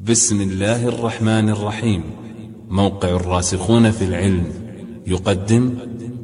بسم الله الرحمن الرحيم. موقع الراسخون في العلم يقدم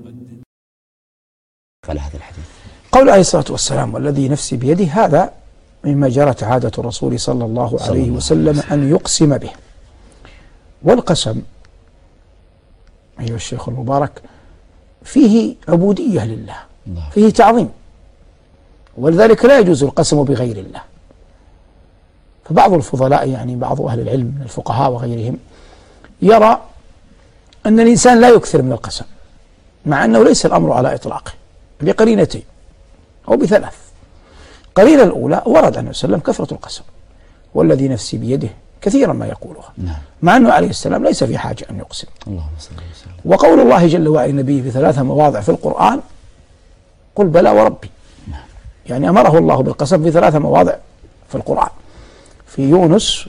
على هذا الحديث قول عليه الصلاة والسلام والذي نفسي بيده، هذا مما جرت عادة الرسول صلى الله عليه وسلم أن يقسم به. والقسم أيها الشيخ المبارك فيه عبودية لله، فيه تعظيم، ولذلك لا يجوز القسم بغير الله. فبعض الفضلاء يعني بعض أهل العلم من الفقهاء وغيرهم يرى أن الإنسان لا يكثر من القسم، مع أنه ليس الأمر على إطلاقه، بقرينتين أو بثلاث. قرينة الأولى ورد عنه وسلم كثرة القسم، والذي نفسي بيده كثيرا ما يقولها، مع أنه عليه السلام ليس في حاجة أن يقسم. اللهم صل وسلم. وقول الله جل وعلا النبي في 3 مواضع في القرآن: قل بلى وربي. يعني أمره الله بالقسم في 3 مواضع في القرآن، في يونس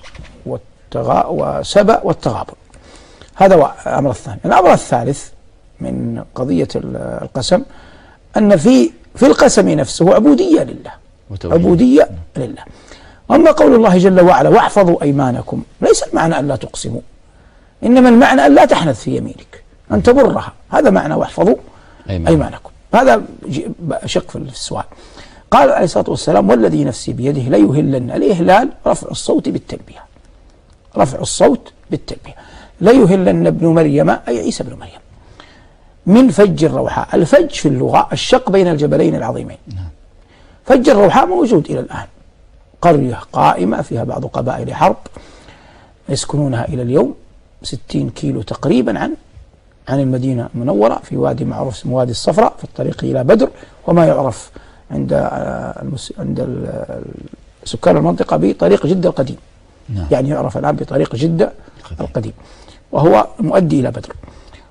وسبأ والتغابن. هذا الأمر الثاني. الأمر الثالث من قضية القسم أن في القسم نفسه عبودية لله، عبودية لله. أما قول الله جل وعلا: واحفظوا أيمانكم، ليس المعنى أن لا تقسموا، إنما المعنى أن لا تحنث في يمينك، أن تبرها. هذا معنى واحفظوا أيمانكم. هذا شق في السؤال. قال عليه الصلاة والسلام: والذي نفسي بيده ليهلن. الإهلال رفع الصوت بالتلبية، رفع الصوت بالتلبية. ليهلن ابن مريم، أي عيسى بن مريم، من فج الروحاء. الفج في اللغة الشق بين الجبلين العظيمين. فج الروحاء موجود إلى الآن، قرية قائمة فيها بعض قبائل حرب يسكنونها إلى اليوم، 60 كيلو تقريبا عن المدينة المنورة، في وادي معروف اسمه وادي الصفراء في الطريق إلى بدر، وما يعرف عند سكان المنطقة بطريق جدة القديم. يعني يعرف الآن بطريق جدة القديم، وهو مؤدي إلى بدر.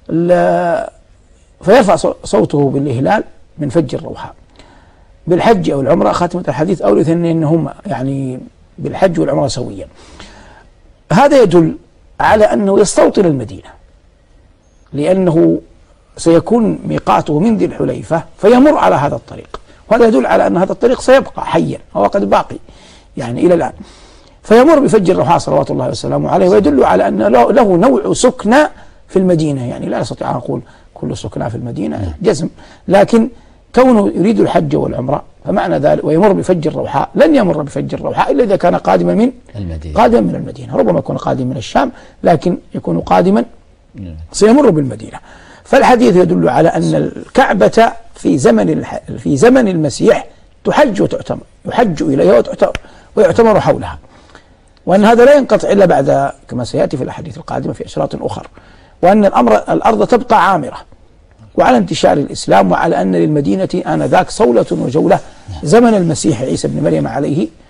فيرفع صوته بالإهلال من فج الروحاء. بالحج أو العمرة، خاتمة الحديث أو الاثنين هم يعني بالحج والعمرة سويا. هذا يدل على أنه يستوطن المدينة، لأنه سيكون ميقاته من ذي الحليفة فيمر على هذا الطريق، وهذا يدل على أن هذا الطريق سيبقى حيا، هو قد باقي يعني إلى الآن. فيمر بفج الروحاء صلوات الله وسلامه عليه، ويدل على أن له نوع سكنى في المدينة. يعني لا أستطيع أن أقول كل سكنى في المدينة جزم، لكن كونه يريد الحج والعمرة فمعنى ذلك ويمر بفج الروحاء، لن يمر بفج الروحاء إلا إذا كان قادما من المدينة. ربما يكون قادم من الشام، لكن يكون قادما سيمر بالمدينة. فالحديث يدل على أن الكعبة في زمن المسيح تحج وتعتمر، يحج إليها ويعتمر حولها، وأن هذا لا ينقطع إلا بعد، كما سيأتي في الأحاديث القادمة في أشراط أخر، وأن الأرض تبقى عامرة وعلى انتشار الإسلام، وعلى أن للمدينة آنذاك صولة وجولة زمن المسيح عيسى بن مريم عليه